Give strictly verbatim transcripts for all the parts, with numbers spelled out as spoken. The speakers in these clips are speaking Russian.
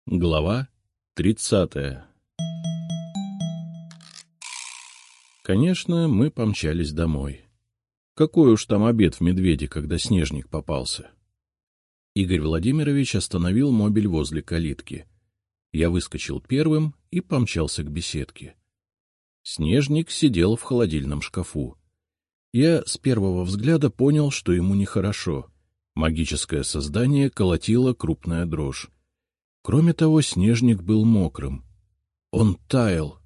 Глава тридцатая. Конечно, мы помчались домой. Какой уж там обед в Медведе, когда снежник попался. Игорь Владимирович остановил мобиль возле калитки. Я выскочил первым и помчался к беседке. Снежник сидел в холодильном шкафу. Я с первого взгляда понял, что ему нехорошо. Магическое создание колотило крупная дрожь. Кроме того, снежник был мокрым. Он таял.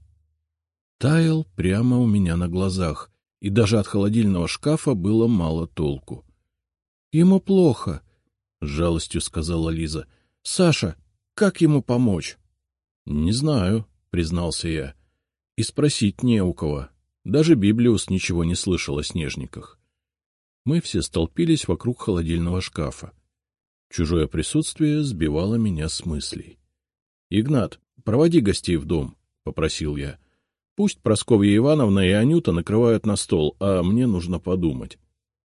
Таял прямо у меня на глазах, и даже от холодильного шкафа было мало толку. — Ему плохо, — с жалостью сказала Лиза. — Саша, как ему помочь? — Не знаю, — признался я. И спросить не у кого. Даже Библиус ничего не слышал о снежниках. Мы все столпились вокруг холодильного шкафа. Чужое присутствие сбивало меня с мыслей. — Игнат, проводи гостей в дом, — попросил я. — Пусть Прасковья Ивановна и Анюта накрывают на стол, а мне нужно подумать.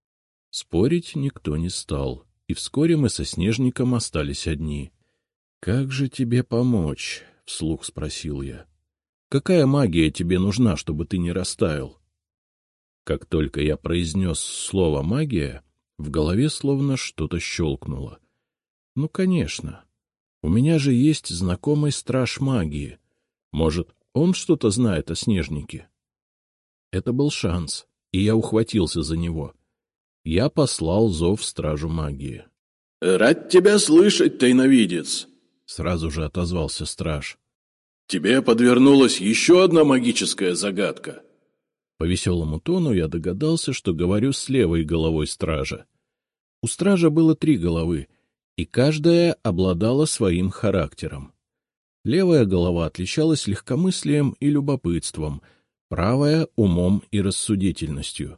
Спорить никто не стал, и вскоре мы со Снежником остались одни. — Как же тебе помочь? — вслух спросил я. — Какая магия тебе нужна, чтобы ты не растаял? Как только я произнес слово «магия», в голове словно что-то щелкнуло. Ну, конечно. У меня же есть знакомый страж магии. Может, он что-то знает о снежнике? Это был шанс, и я ухватился за него. Я послал зов стражу магии. — Рад тебя слышать, тайновидец! — сразу же отозвался страж. — Тебе подвернулась еще одна магическая загадка. По веселому тону я догадался, что говорю с левой головой стража. У стража было три головы, и каждая обладала своим характером. Левая голова отличалась легкомыслием и любопытством, правая — умом и рассудительностью.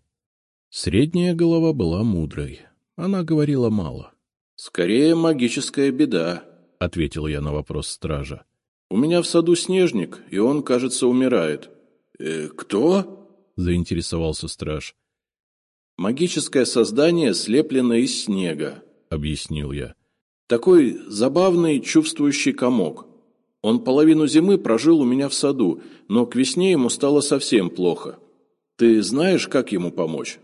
Средняя голова была мудрой. Она говорила мало. — Скорее магическая беда, — ответил я на вопрос стража. — У меня в саду снежник, и он, кажется, умирает. «Э, — Кто? — заинтересовался страж. — Магическое создание, слепленное из снега, — объяснил я. Такой забавный, чувствующий комок. Он половину зимы прожил у меня в саду, но к весне ему стало совсем плохо. Ты знаешь, как ему помочь?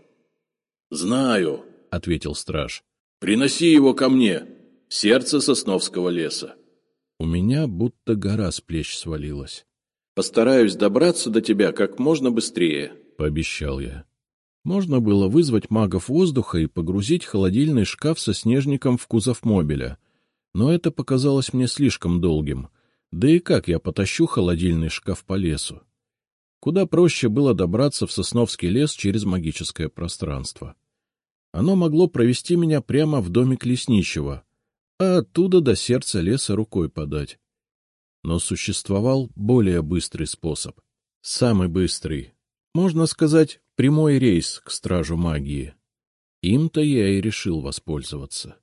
— Знаю, — ответил страж. — Приноси его ко мне, сердце сосновского леса. У меня будто гора с плеч свалилась. — Постараюсь добраться до тебя как можно быстрее, — пообещал я. Можно было вызвать магов воздуха и погрузить холодильный шкаф со снежником в кузов мобиля. Но это показалось мне слишком долгим. Да и как я потащу холодильный шкаф по лесу? Куда проще было добраться в Сосновский лес через магическое пространство. Оно могло провести меня прямо в домик лесничего, а оттуда до сердца леса рукой подать. Но существовал более быстрый способ. Самый быстрый. Можно сказать, прямой рейс к стражу магии. Им-то я и решил воспользоваться.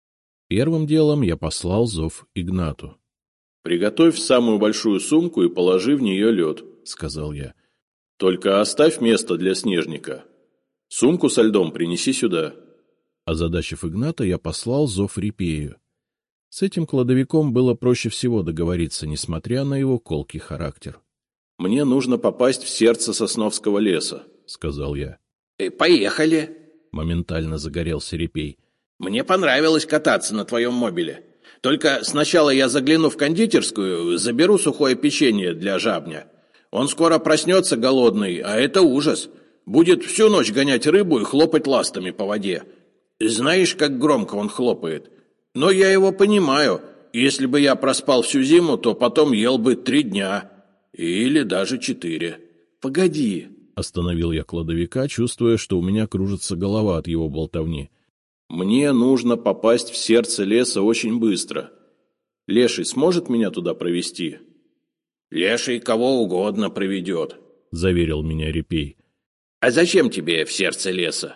Первым делом я послал зов Игнату. — Приготовь самую большую сумку и положи в нее лед, — сказал я. — Только оставь место для снежника. Сумку со льдом принеси сюда. Озадачив Игната, я послал зов Репею. С этим кладовиком было проще всего договориться, несмотря на его колкий характер. — Мне нужно попасть в сердце Сосновского леса, — сказал я. — Поехали! — моментально загорелся Репей. — Мне понравилось кататься на твоем мобиле. Только сначала я загляну в кондитерскую, заберу сухое печенье для жабня. Он скоро проснется голодный, а это ужас. Будет всю ночь гонять рыбу и хлопать ластами по воде. Знаешь, как громко он хлопает? Но я его понимаю. Если бы я проспал всю зиму, то потом ел бы три дня. Или даже четыре. Погоди, — остановил я кладовика, чувствуя, что у меня кружится голова от его болтовни. Мне нужно попасть в сердце леса очень быстро. Леший сможет меня туда провести? — Леший кого угодно проведет, — заверил меня Репей. — А зачем тебе в сердце леса?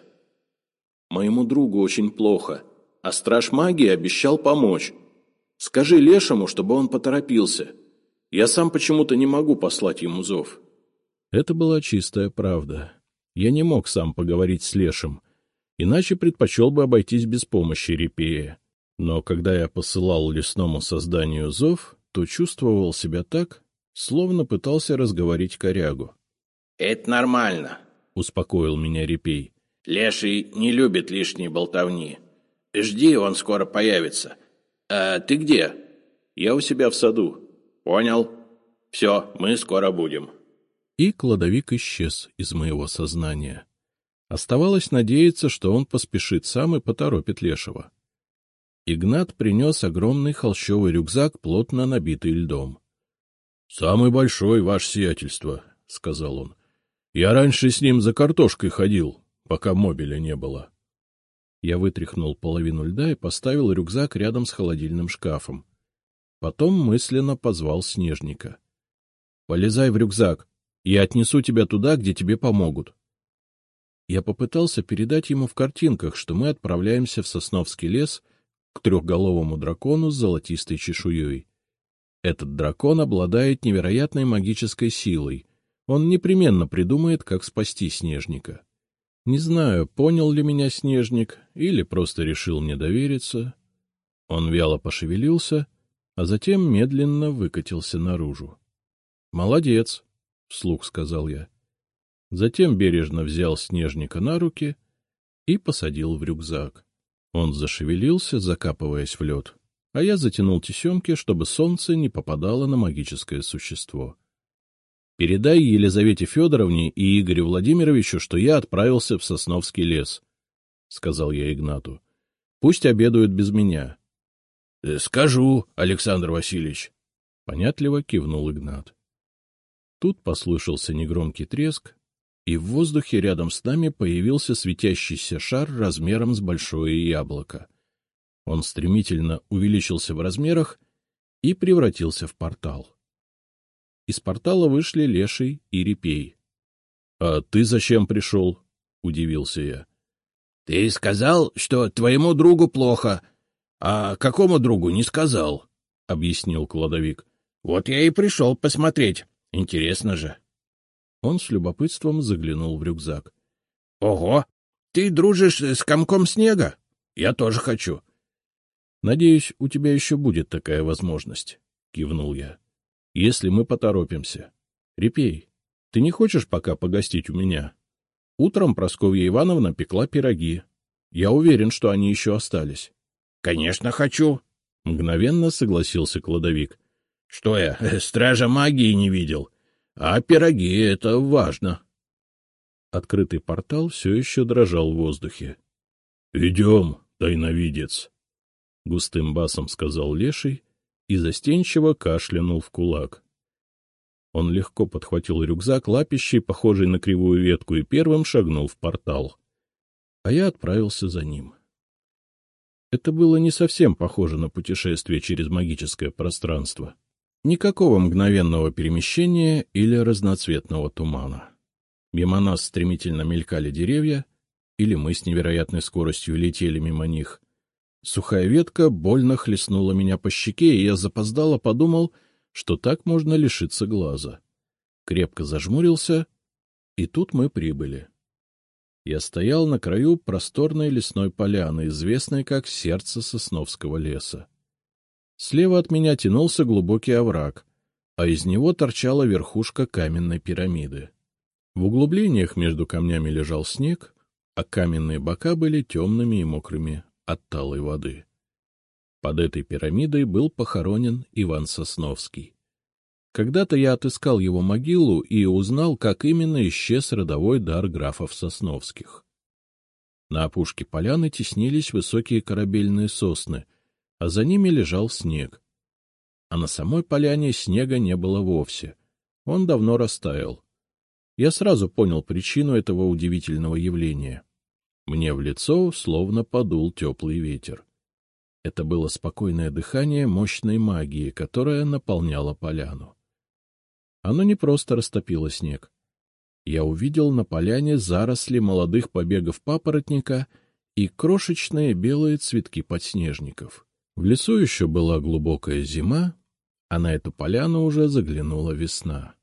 — Моему другу очень плохо, а страж магии обещал помочь. Скажи Лешему, чтобы он поторопился. Я сам почему-то не могу послать ему зов. Это была чистая правда. Я не мог сам поговорить с Лешем, иначе предпочел бы обойтись без помощи Репея. Но когда я посылал лесному созданию зов, то чувствовал себя так, словно пытался разговорить корягу. — Это нормально, — успокоил меня Репей. — Леший не любит лишней болтовни. Жди, он скоро появится. А ты где? — Я у себя в саду. — Понял. Все, мы скоро будем. И кладовик исчез из моего сознания. Оставалось надеяться, что он поспешит сам и поторопит Лешего. Игнат принес огромный холщовый рюкзак, плотно набитый льдом. — Самый большой, ваше сиятельство, — сказал он. — Я раньше с ним за картошкой ходил, пока мобиля не было. Я вытряхнул половину льда и поставил рюкзак рядом с холодильным шкафом. Потом мысленно позвал Снежника. — Полезай в рюкзак, я отнесу тебя туда, где тебе помогут. Я попытался передать ему в картинках, что мы отправляемся в Сосновский лес к трехголовому дракону с золотистой чешуей. Этот дракон обладает невероятной магической силой. Он непременно придумает, как спасти Снежника. Не знаю, понял ли меня Снежник или просто решил мне довериться. Он вяло пошевелился, а затем медленно выкатился наружу. — Молодец, — вслух сказал я. Затем бережно взял Снежника на руки и посадил в рюкзак. Он зашевелился, закапываясь в лед, а я затянул тесемки, чтобы солнце не попадало на магическое существо. — Передай Елизавете Федоровне и Игорю Владимировичу, что я отправился в Сосновский лес, — сказал я Игнату. — Пусть обедают без меня. — Скажу, Александр Васильевич, — понятливо кивнул Игнат. Тут послышался негромкий треск, и в воздухе рядом с нами появился светящийся шар размером с большое яблоко. Он стремительно увеличился в размерах и превратился в портал. Из портала вышли Леший и Репей. — А ты зачем пришел? — удивился я. — Ты сказал, что твоему другу плохо, а какому другу не сказал, — объяснил кладовик. — Вот я и пришел посмотреть. Интересно же. Он с любопытством заглянул в рюкзак. — Ого! Ты дружишь с комком снега? Я тоже хочу. — Надеюсь, у тебя еще будет такая возможность, — кивнул я. — Если мы поторопимся. Репей, ты не хочешь пока погостить у меня? Утром Прасковья Ивановна пекла пироги. Я уверен, что они еще остались. — Конечно, хочу, — мгновенно согласился кладовик. — Что я, стража магии не видел? А пироги — это важно. Открытый портал все еще дрожал в воздухе. — Идем, тайновидец, — густым басом сказал Леший и застенчиво кашлянул в кулак. Он легко подхватил рюкзак лапищей, похожий на кривую ветку, и первым шагнул в портал. А я отправился за ним. Это было не совсем похоже на путешествие через магическое пространство. Никакого мгновенного перемещения или разноцветного тумана. Мимо нас стремительно мелькали деревья, или мы с невероятной скоростью летели мимо них. Сухая ветка больно хлестнула меня по щеке, и я запоздало подумал, что так можно лишиться глаза. Крепко зажмурился, и тут мы прибыли. Я стоял на краю просторной лесной поляны, известной как сердце Сосновского леса. Слева от меня тянулся глубокий овраг, а из него торчала верхушка каменной пирамиды. В углублениях между камнями лежал снег, а каменные бока были темными и мокрыми от талой воды. Под этой пирамидой был похоронен Иван Сосновский. Когда-то я отыскал его могилу и узнал, как именно исчез родовой дар графов Сосновских. На опушке поляны теснились высокие корабельные сосны, а за ними лежал снег. А на самой поляне снега не было вовсе. Он давно растаял. Я сразу понял причину этого удивительного явления. Мне в лицо словно подул теплый ветер. Это было спокойное дыхание мощной магии, которая наполняла поляну. Оно не просто растопило снег. Я увидел на поляне заросли молодых побегов папоротника и крошечные белые цветки подснежников. В лесу еще была глубокая зима, а на эту поляну уже заглянула весна.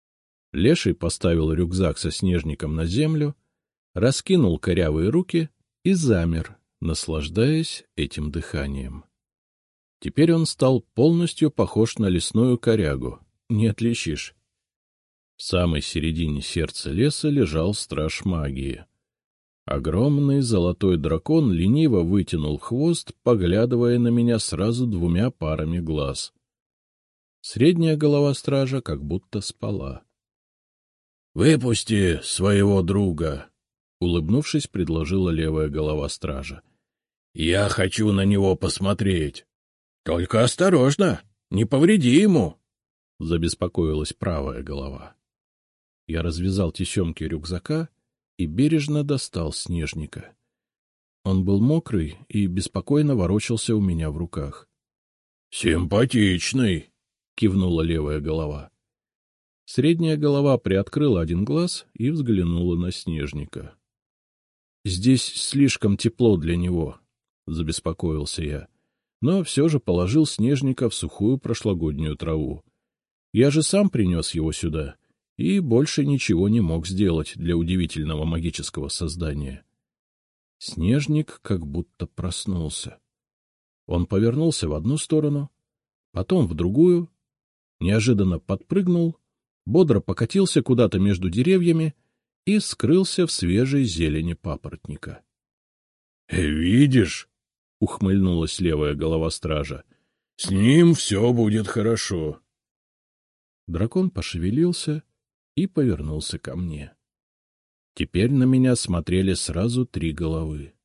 Леший поставил рюкзак со снежником на землю, раскинул корявые руки и замер, наслаждаясь этим дыханием. Теперь он стал полностью похож на лесную корягу, не отличишь. В самой середине сердца леса лежал страж магии. Огромный золотой дракон лениво вытянул хвост, поглядывая на меня сразу двумя парами глаз. Средняя голова стража как будто спала. — Выпусти своего друга, — улыбнувшись, предложила левая голова стража. — Я хочу на него посмотреть. — Только осторожно, не повреди ему, — забеспокоилась правая голова. Я развязал тесемки рюкзака и бережно достал Снежника. Он был мокрый и беспокойно ворочался у меня в руках. — Симпатичный, — кивнула левая голова. Средняя голова приоткрыла один глаз и взглянула на Снежника. — Здесь слишком тепло для него, — забеспокоился я, но все же положил Снежника в сухую прошлогоднюю траву. Я же сам принес его сюда и больше ничего не мог сделать для удивительного магического создания. Снежник как будто проснулся. Он повернулся в одну сторону, потом в другую, неожиданно подпрыгнул, бодро покатился куда-то между деревьями и скрылся в свежей зелени папоротника. — Видишь, — ухмыльнулась левая голова стража, — с ним все будет хорошо. Дракон пошевелился и повернулся ко мне. Теперь на меня смотрели сразу три головы.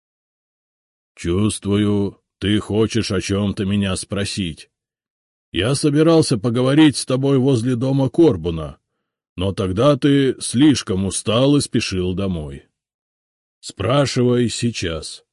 — Чувствую, ты хочешь о чем-то меня спросить. Я собирался поговорить с тобой возле дома Корбуна, но тогда ты слишком устал и спешил домой. Спрашивай сейчас.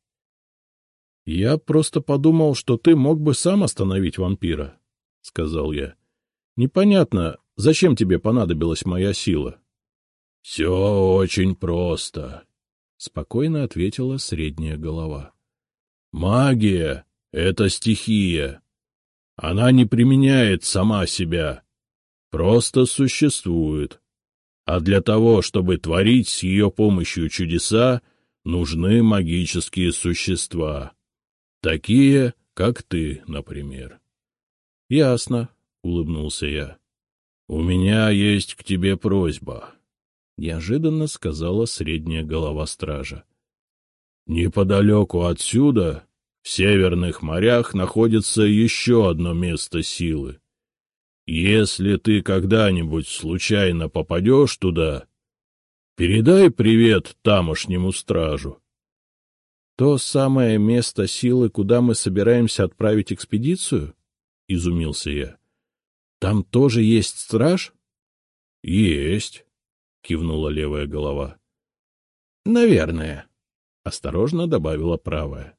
— Я просто подумал, что ты мог бы сам остановить вампира, — сказал я. — Непонятно, зачем тебе понадобилась моя сила? — Все очень просто, — спокойно ответила средняя голова. — Магия — это стихия. Она не применяет сама себя, просто существует. А для того, чтобы творить с ее помощью чудеса, нужны магические существа. Такие, как ты, например. — Ясно, — улыбнулся я. — У меня есть к тебе просьба, — неожиданно сказала средняя голова стража. — Неподалеку отсюда, в северных морях, находится еще одно место силы. Если ты когда-нибудь случайно попадешь туда, передай привет тамошнему стражу. — То самое место силы, куда мы собираемся отправить экспедицию? — изумился я. — Там тоже есть страж? — Есть, — кивнула левая голова. — Наверное, — осторожно добавила правая.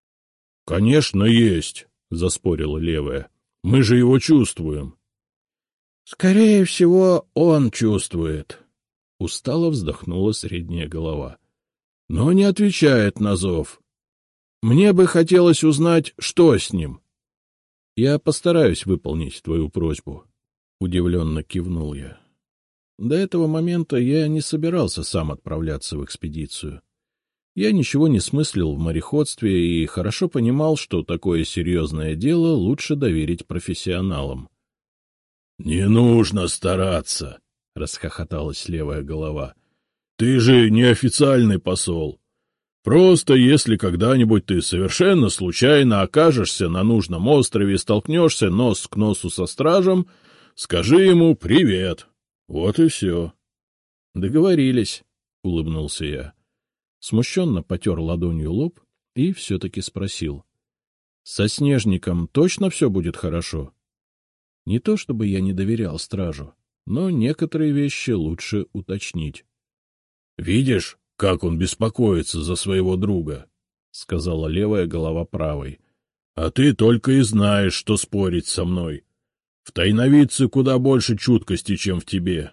— Конечно, есть, — заспорила левая. — Мы же его чувствуем. — Скорее всего, он чувствует, — устало вздохнула средняя голова. — Но не отвечает на зов. Мне бы хотелось узнать, что с ним. — Я постараюсь выполнить твою просьбу, — удивленно кивнул я. До этого момента я не собирался сам отправляться в экспедицию. Я ничего не смыслил в мореходстве и хорошо понимал, что такое серьезное дело лучше доверить профессионалам. — Не нужно стараться, — расхохоталась левая голова. — Ты же не официальный посол. Просто если когда-нибудь ты совершенно случайно окажешься на нужном острове и столкнешься нос к носу со стражем, скажи ему «привет». Вот и все. — Договорились, — улыбнулся я. Смущенно потер ладонью лоб и все-таки спросил. — Со Снежником точно все будет хорошо? Не то чтобы я не доверял стражу, но некоторые вещи лучше уточнить. — Видишь, как он беспокоится за своего друга, — сказала левая голова правой. — А ты только и знаешь, что спорить со мной. В тайновидце куда больше чуткости, чем в тебе.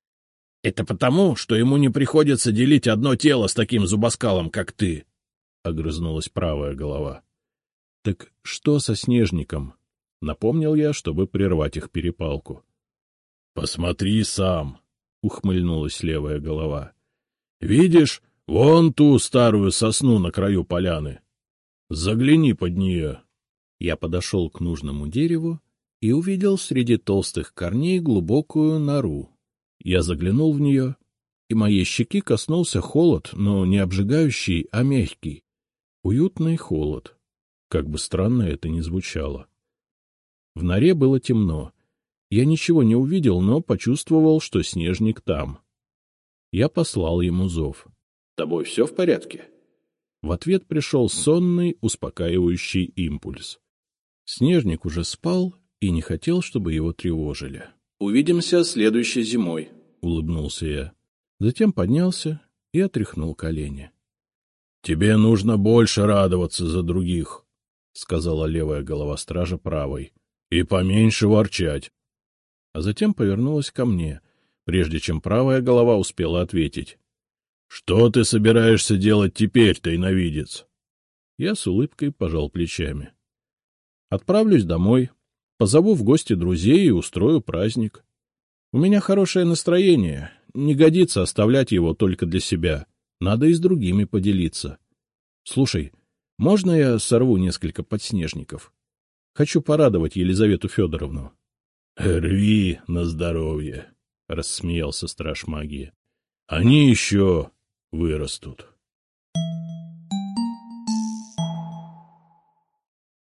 — Это потому, что ему не приходится делить одно тело с таким зубоскалом, как ты, — огрызнулась правая голова. — Так что со Снежником? — напомнил я, чтобы прервать их перепалку. — Посмотри сам, — ухмыльнулась левая голова. — Видишь, вон ту старую сосну на краю поляны? Загляни под нее. Я подошел к нужному дереву и увидел среди толстых корней глубокую нору. Я заглянул в нее, и моей щеки коснулся холод, но не обжигающий, а мягкий. Уютный холод. Как бы странно это ни звучало. В норе было темно. Я ничего не увидел, но почувствовал, что Снежник там. Я послал ему зов. — С тобой все в порядке? В ответ пришел сонный, успокаивающий импульс. Снежник уже спал и не хотел, чтобы его тревожили. — Увидимся следующей зимой, — улыбнулся я. Затем поднялся и отряхнул колени. — Тебе нужно больше радоваться за других, — сказала левая голова стража правой, — и поменьше ворчать. А затем повернулась ко мне, прежде чем правая голова успела ответить. — Что ты собираешься делать теперь, тайновидец? Я с улыбкой пожал плечами. — Отправлюсь домой, позову в гости друзей и устрою праздник. У меня хорошее настроение, не годится оставлять его только для себя, надо и с другими поделиться. Слушай, можно я сорву несколько подснежников? Хочу порадовать Елизавету Федоровну. — Рви на здоровье, — рассмеялся страж магии. — Они еще вырастут.